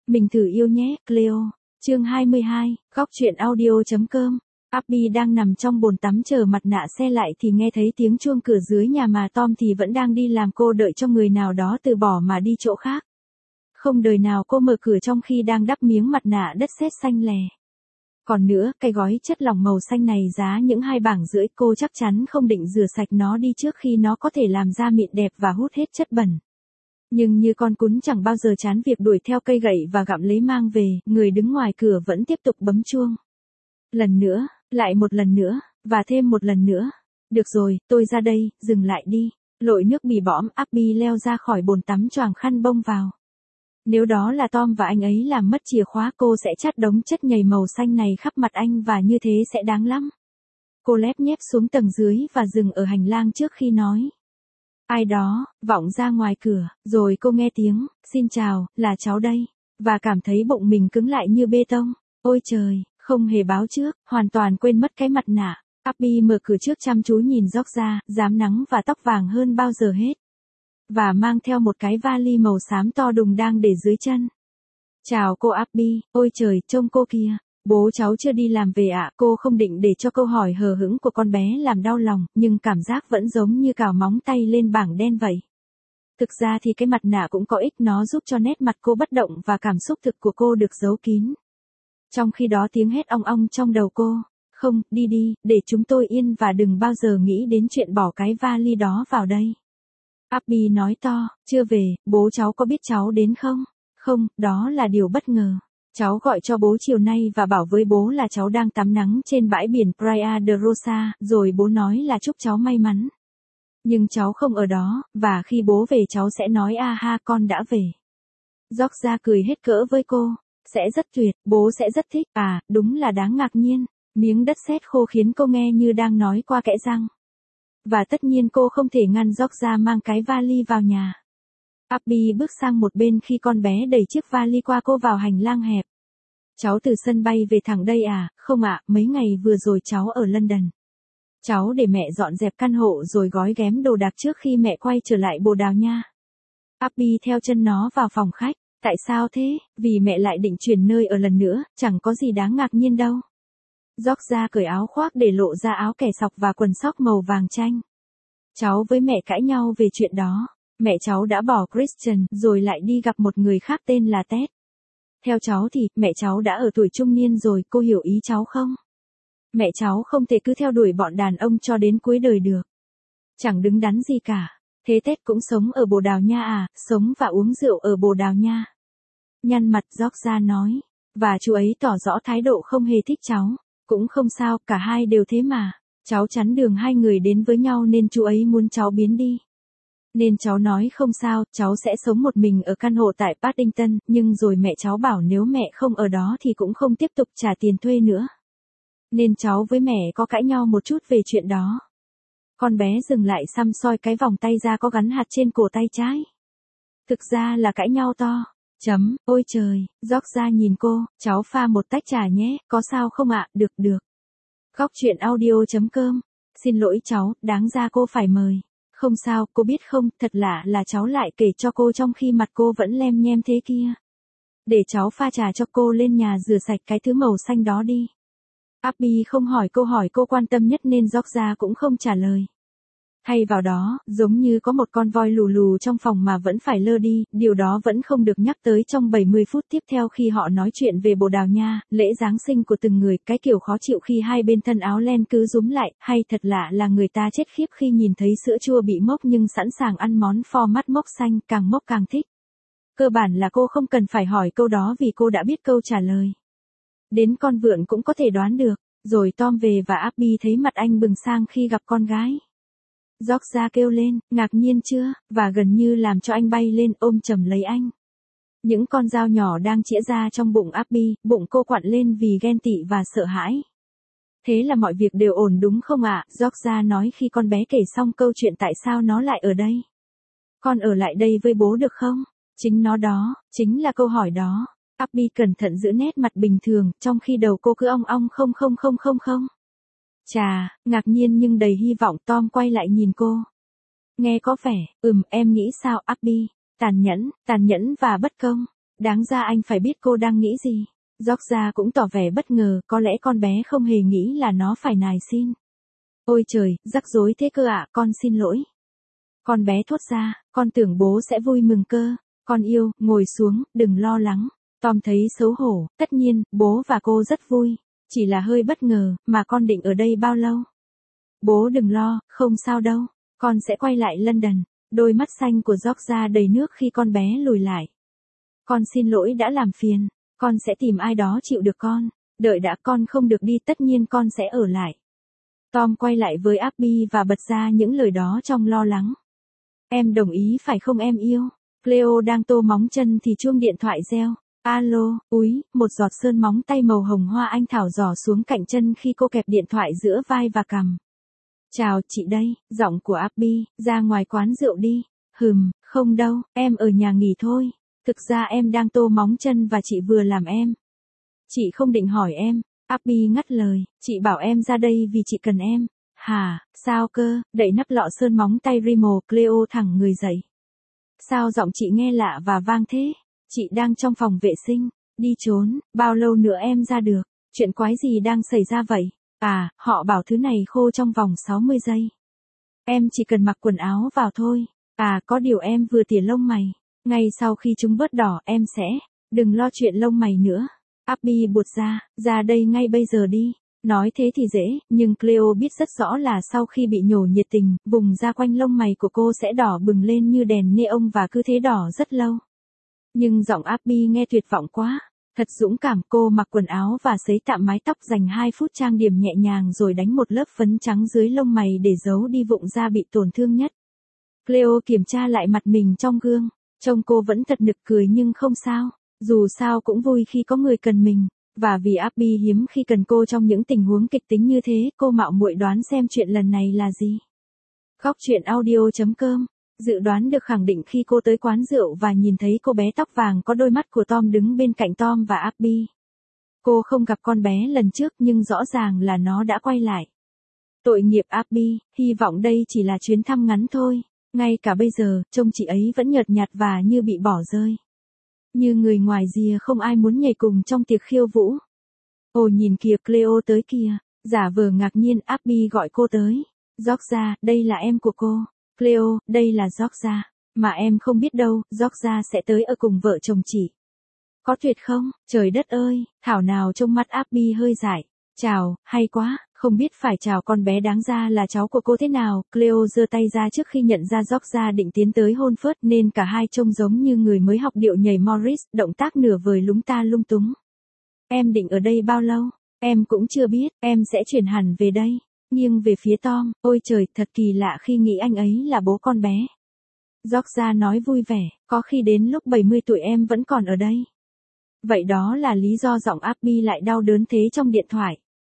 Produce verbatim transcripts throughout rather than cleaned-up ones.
Mình thử yêu nhé, Cleo. Chương hai mươi hai, góc truyện audio.com. Abby đang nằm trong bồn tắm chờ mặt nạ xe lại thì nghe thấy tiếng chuông cửa dưới nhà mà Tom thì vẫn đang đi làm, cô đợi cho người nào đó từ bỏ mà đi chỗ khác. Không đời nào cô mở cửa trong khi đang đắp miếng mặt nạ đất sét xanh lè. Còn nữa, cái gói chất lỏng màu xanh này giá những hai bảng rưỡi, cô chắc chắn không định rửa sạch nó đi trước khi nó có thể làm da mịn đẹp và hút hết chất bẩn. Nhưng như con cún chẳng bao giờ chán việc đuổi theo cây gậy và gặm lấy mang về, người đứng ngoài cửa vẫn tiếp tục bấm chuông. Lần nữa, lại một lần nữa, và thêm một lần nữa. Được rồi, tôi ra đây, dừng lại đi. Lội nước bì bõm, Abby leo ra khỏi bồn tắm choàng khăn bông vào. Nếu đó là Tom và anh ấy làm mất chìa khóa, cô sẽ chát đống chất nhầy màu xanh này khắp mặt anh và như thế sẽ đáng lắm. Cô lép nhép xuống tầng dưới và dừng ở hành lang trước khi nói. Ai đó, vọng ra ngoài cửa, rồi cô nghe tiếng, xin chào, là cháu đây, và cảm thấy bụng mình cứng lại như bê tông. Ôi trời, không hề báo trước, hoàn toàn quên mất cái mặt nạ. Abby mở cửa trước chăm chú nhìn Georgia, dám nắng và tóc vàng hơn bao giờ hết. Và mang theo một cái vali màu xám to đùng đang để dưới chân. Chào cô Abby, ôi trời, trông cô kìa. Bố cháu chưa đi làm về ạ. À? Cô không định để cho câu hỏi hờ hững của con bé làm đau lòng, nhưng cảm giác vẫn giống như cào móng tay lên bảng đen vậy. Thực ra thì cái mặt nạ cũng có ích, nó giúp cho nét mặt cô bất động và cảm xúc thực của cô được giấu kín. Trong khi đó tiếng hét ong ong trong đầu cô. Không, đi đi, để chúng tôi yên và đừng bao giờ nghĩ đến chuyện bỏ cái vali đó vào đây. Abby nói to, chưa về, bố cháu có biết cháu đến không? Không, đó là điều bất ngờ. Cháu gọi cho bố chiều nay và bảo với bố là cháu đang tắm nắng trên bãi biển Praia de Rosa, rồi bố nói là chúc cháu may mắn. Nhưng cháu không ở đó, và khi bố về cháu sẽ nói a ha con đã về. Georgia cười hết cỡ với cô. Sẽ rất tuyệt, bố sẽ rất thích, à, đúng là đáng ngạc nhiên. Miếng đất sét khô khiến cô nghe như đang nói qua kẽ răng. Và tất nhiên cô không thể ngăn Georgia mang cái vali vào nhà. Abby bước sang một bên khi con bé đẩy chiếc vali qua cô vào hành lang hẹp. Cháu từ sân bay về thẳng đây à? Không ạ, mấy ngày vừa rồi cháu ở London. Cháu để mẹ dọn dẹp căn hộ rồi gói ghém đồ đạc trước khi mẹ quay trở lại Bồ Đào Nha. Abby theo chân nó vào phòng khách. Tại sao thế? Vì mẹ lại định chuyển nơi ở lần nữa, chẳng có gì đáng ngạc nhiên đâu. Georgia cởi áo khoác để lộ ra áo kẻ sọc và quần sóc màu vàng chanh. Cháu với mẹ cãi nhau về chuyện đó. Mẹ cháu đã bỏ Christian rồi lại đi gặp một người khác tên là Ted. Theo cháu thì, mẹ cháu đã ở tuổi trung niên rồi, cô hiểu ý cháu không? Mẹ cháu không thể cứ theo đuổi bọn đàn ông cho đến cuối đời được. Chẳng đứng đắn gì cả. Thế Ted cũng sống ở Bồ Đào Nha à? Sống và uống rượu ở Bồ Đào Nha. Nhăn mặt Georgia nói. Và chú ấy tỏ rõ thái độ không hề thích cháu. Cũng không sao, cả hai đều thế mà. Cháu chắn đường hai người đến với nhau nên chú ấy muốn cháu biến đi. Nên cháu nói không sao, cháu sẽ sống một mình ở căn hộ tại Paddington, nhưng rồi mẹ cháu bảo nếu mẹ không ở đó thì cũng không tiếp tục trả tiền thuê nữa. Nên cháu với mẹ có cãi nhau một chút về chuyện đó. Con bé dừng lại xăm soi cái vòng tay da có gắn hạt trên cổ tay trái. Thực ra là cãi nhau to. Chấm, ôi trời, Georgia nhìn cô, cháu pha một tách trà nhé, có sao không ạ? Được được. Góc truyện audio.com. Xin lỗi cháu, đáng ra cô phải mời. Không sao, cô biết không, thật lạ là cháu lại kể cho cô trong khi mặt cô vẫn lem nhem thế kia. Để cháu pha trà cho cô, lên nhà rửa sạch cái thứ màu xanh đó đi. Abby không hỏi câu hỏi cô quan tâm nhất nên Georgia cũng không trả lời. Thay vào đó, giống như có một con voi lù lù trong phòng mà vẫn phải lơ đi, điều đó vẫn không được nhắc tới trong bảy mươi phút tiếp theo khi họ nói chuyện về Bồ Đào Nha, lễ Giáng sinh của từng người, cái kiểu khó chịu khi hai bên thân áo len cứ rúm lại, hay thật lạ là người ta chết khiếp khi nhìn thấy sữa chua bị mốc nhưng sẵn sàng ăn món pho mắt mốc xanh, càng mốc càng thích. Cơ bản là cô không cần phải hỏi câu đó vì cô đã biết câu trả lời. Đến con vượn cũng có thể đoán được, rồi Tom về và Abby thấy mặt anh bừng sang khi gặp con gái. Georgia kêu lên, ngạc nhiên chưa, và gần như làm cho anh bay lên ôm chầm lấy anh. Những con dao nhỏ đang chĩa ra trong bụng Abby, bụng cô quặn lên vì ghen tị và sợ hãi. Thế là mọi việc đều ổn đúng không ạ? Georgia nói khi con bé kể xong câu chuyện tại sao nó lại ở đây. Con ở lại đây với bố được không? Chính nó đó, chính là câu hỏi đó. Abby cẩn thận giữ nét mặt bình thường, trong khi đầu cô cứ ong ong không không không không không. Chà, ngạc nhiên nhưng đầy hy vọng Tom quay lại nhìn cô. Nghe có vẻ, ừm, em nghĩ sao Abby? Tàn nhẫn, tàn nhẫn và bất công. Đáng ra anh phải biết cô đang nghĩ gì. Georgia cũng tỏ vẻ bất ngờ, có lẽ con bé không hề nghĩ là nó phải nài xin. Ôi trời, rắc rối thế cơ ạ, con xin lỗi. Con bé thốt ra, con tưởng bố sẽ vui mừng cơ. Con yêu, ngồi xuống, đừng lo lắng. Tom thấy xấu hổ, tất nhiên, bố và cô rất vui. Chỉ là hơi bất ngờ, mà con định ở đây bao lâu? Bố đừng lo, không sao đâu. Con sẽ quay lại London. Đôi mắt xanh của Georgia đầy nước khi con bé lùi lại. Con xin lỗi đã làm phiền. Con sẽ tìm ai đó chịu được con. Đợi đã, con không được đi, tất nhiên con sẽ ở lại. Tom quay lại với Abby và bật ra những lời đó trong lo lắng. Em đồng ý phải không em yêu? Cleo đang tô móng chân thì chuông điện thoại reo. Alo, úi, một giọt sơn móng tay màu hồng hoa anh thảo giỏ xuống cạnh chân khi cô kẹp điện thoại giữa vai và cằm. Chào, chị đây, giọng của Abby, ra ngoài quán rượu đi. Hừm, không đâu, em ở nhà nghỉ thôi. Thực ra em đang tô móng chân và chị vừa làm em. Chị không định hỏi em. Abby ngắt lời, chị bảo em ra đây vì chị cần em. Hả, sao cơ, đậy nắp lọ sơn móng tay Rimmel, Cleo thẳng người dậy. Sao giọng chị nghe lạ và vang thế? Chị đang trong phòng vệ sinh, đi trốn, bao lâu nữa em ra được? Chuyện quái gì đang xảy ra vậy? À, họ bảo thứ này khô trong vòng sáu mươi giây. Em chỉ cần mặc quần áo vào thôi. À, có điều em vừa tỉa lông mày. Ngay sau khi chúng bớt đỏ em sẽ, đừng lo chuyện lông mày nữa. Abby buột ra, ra đây ngay bây giờ đi. Nói thế thì dễ, nhưng Cleo biết rất rõ là sau khi bị nhổ nhiệt tình, vùng da quanh lông mày của cô sẽ đỏ bừng lên như đèn neon và cứ thế đỏ rất lâu. Nhưng giọng Abby nghe tuyệt vọng quá. Thật dũng cảm, cô mặc quần áo và sấy tạm mái tóc, dành hai phút trang điểm nhẹ nhàng rồi đánh một lớp phấn trắng dưới lông mày để giấu đi vụng da bị tổn thương nhất. Cleo kiểm tra lại mặt mình trong gương. Trông cô vẫn thật nực cười nhưng không sao. Dù sao cũng vui khi có người cần mình. Và vì Abby hiếm khi cần cô trong những tình huống kịch tính như thế, cô mạo muội đoán xem chuyện lần này là gì. Góc truyện audio chấm com. Dự đoán được khẳng định khi cô tới quán rượu và nhìn thấy cô bé tóc vàng có đôi mắt của Tom đứng bên cạnh Tom và Abby. Cô không gặp con bé lần trước nhưng rõ ràng là nó đã quay lại. Tội nghiệp Abby, hy vọng đây chỉ là chuyến thăm ngắn thôi. Ngay cả bây giờ, trông chị ấy vẫn nhợt nhạt và như bị bỏ rơi. Như người ngoài rìa không ai muốn nhảy cùng trong tiệc khiêu vũ. Ồ nhìn kìa, Cleo tới kìa. Giả vờ ngạc nhiên, Abby gọi cô tới. Georgia, đây là em của cô. Cleo, đây là Georgia. Mà em không biết đâu, Georgia sẽ tới ở cùng vợ chồng chị. Có tuyệt không? Trời đất ơi, thảo nào trong mắt Abby hơi dại. Chào, hay quá, không biết phải chào con bé đáng ra là cháu của cô thế nào. Cleo giơ tay ra trước khi nhận ra Georgia định tiến tới hôn phớt nên cả hai trông giống như người mới học điệu nhảy Morris, động tác nửa vời lúng ta lung túng. Em định ở đây bao lâu? Em cũng chưa biết, em sẽ chuyển hẳn về đây. Nghiêng về phía Tom, ôi trời, thật kỳ lạ khi nghĩ anh ấy là bố con bé. Georgia nói vui vẻ, có khi đến lúc bảy mươi tuổi em vẫn còn ở đây. Vậy đó là lý do giọng Abby lại đau đớn thế trong điện thoại.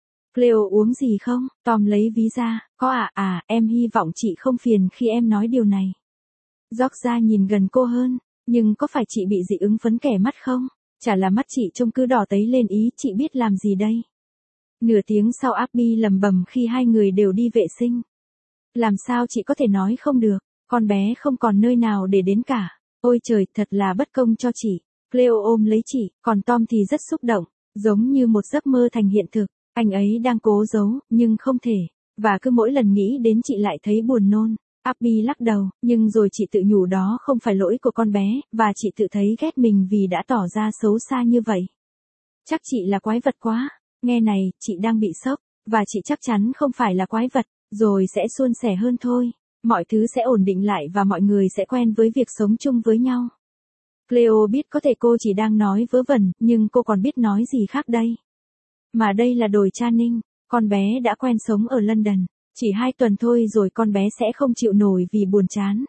Cleo uống gì không? Tom lấy ví ra, có à à, em hy vọng chị không phiền khi em nói điều này. Georgia nhìn gần cô hơn, nhưng có phải chị bị dị ứng phấn kẻ mắt không? Chả là mắt chị trông cứ đỏ tấy lên ý, chị biết làm gì đây? Nửa tiếng sau Abby lầm bầm khi hai người đều đi vệ sinh. Làm sao chị có thể nói không được, con bé không còn nơi nào để đến cả. Ôi trời, thật là bất công cho chị. Cleo ôm lấy chị, còn Tom thì rất xúc động, giống như một giấc mơ thành hiện thực. Anh ấy đang cố giấu, nhưng không thể. Và cứ mỗi lần nghĩ đến chị lại thấy buồn nôn. Abby lắc đầu, nhưng rồi chị tự nhủ đó không phải lỗi của con bé, và chị tự thấy ghét mình vì đã tỏ ra xấu xa như vậy. Chắc chị là quái vật quá. Nghe này, chị đang bị sốc, và chị chắc chắn không phải là quái vật, rồi sẽ suôn sẻ hơn thôi. Mọi thứ sẽ ổn định lại và mọi người sẽ quen với việc sống chung với nhau. Cleo biết có thể cô chỉ đang nói vớ vẩn, nhưng cô còn biết nói gì khác đây. Mà đây là đồi Channing, con bé đã quen sống ở London. Chỉ hai tuần thôi rồi con bé sẽ không chịu nổi vì buồn chán.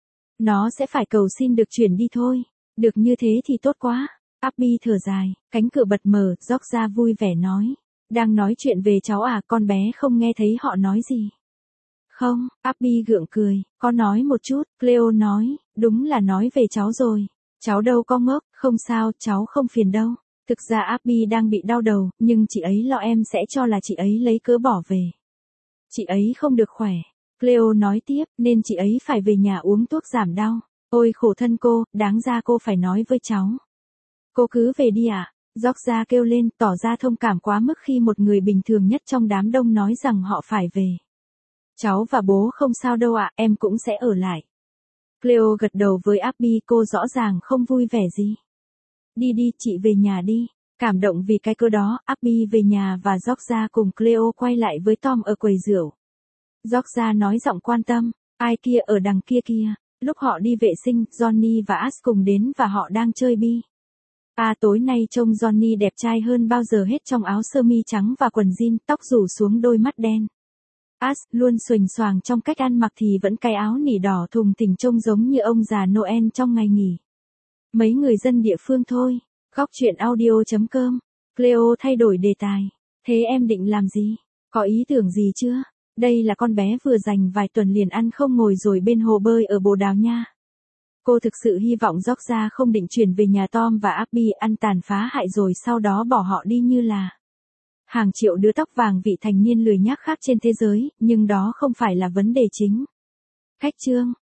Nó sẽ phải cầu xin được chuyển đi thôi. Được như thế thì tốt quá. Abby thở dài, cánh cửa bật mở, Georgia vui vẻ nói. Đang nói chuyện về cháu à, con bé không nghe thấy họ nói gì. Không, Abby gượng cười, có nói một chút, Cleo nói, đúng là nói về cháu rồi. Cháu đâu có ngốc, không sao, cháu không phiền đâu. Thực ra Abby đang bị đau đầu, nhưng chị ấy lo em sẽ cho là chị ấy lấy cớ bỏ về. Chị ấy không được khỏe. Cleo nói tiếp, nên chị ấy phải về nhà uống thuốc giảm đau. Ôi khổ thân cô, đáng ra cô phải nói với cháu. Cô cứ về đi ạ. À? Georgia kêu lên, tỏ ra thông cảm quá mức khi một người bình thường nhất trong đám đông nói rằng họ phải về. Cháu và bố không sao đâu ạ, em cũng sẽ ở lại. Cleo gật đầu với Abby, cô rõ ràng không vui vẻ gì. Đi đi, chị về nhà đi. Cảm động vì cái cơ đó, Abby về nhà và Georgia cùng Cleo quay lại với Tom ở quầy rượu. Georgia nói giọng quan tâm, ai kia ở đằng kia kia. Lúc họ đi vệ sinh, Johnny và Ash cùng đến và họ đang chơi bi. À tối nay trông Johnny đẹp trai hơn bao giờ hết trong áo sơ mi trắng và quần jean, tóc rủ xuống đôi mắt đen. Ash luôn xuềnh xoàng trong cách ăn mặc thì vẫn cái áo nỉ đỏ thùng thình trông giống như ông già Noel trong ngày nghỉ. Mấy người dân địa phương thôi. Góc chuyện audio chấm com. Cleo thay đổi đề tài. Thế em định làm gì? Có ý tưởng gì chưa? Đây là con bé vừa dành vài tuần liền ăn không ngồi rồi bên hồ bơi ở Bồ Đào Nha. Cô thực sự hy vọng Georgia không định chuyển về nhà Tom và Abby ăn tàn phá hại rồi sau đó bỏ họ đi như là hàng triệu đứa tóc vàng vị thành niên lười nhác khác trên thế giới, nhưng đó không phải là vấn đề chính. Khách chương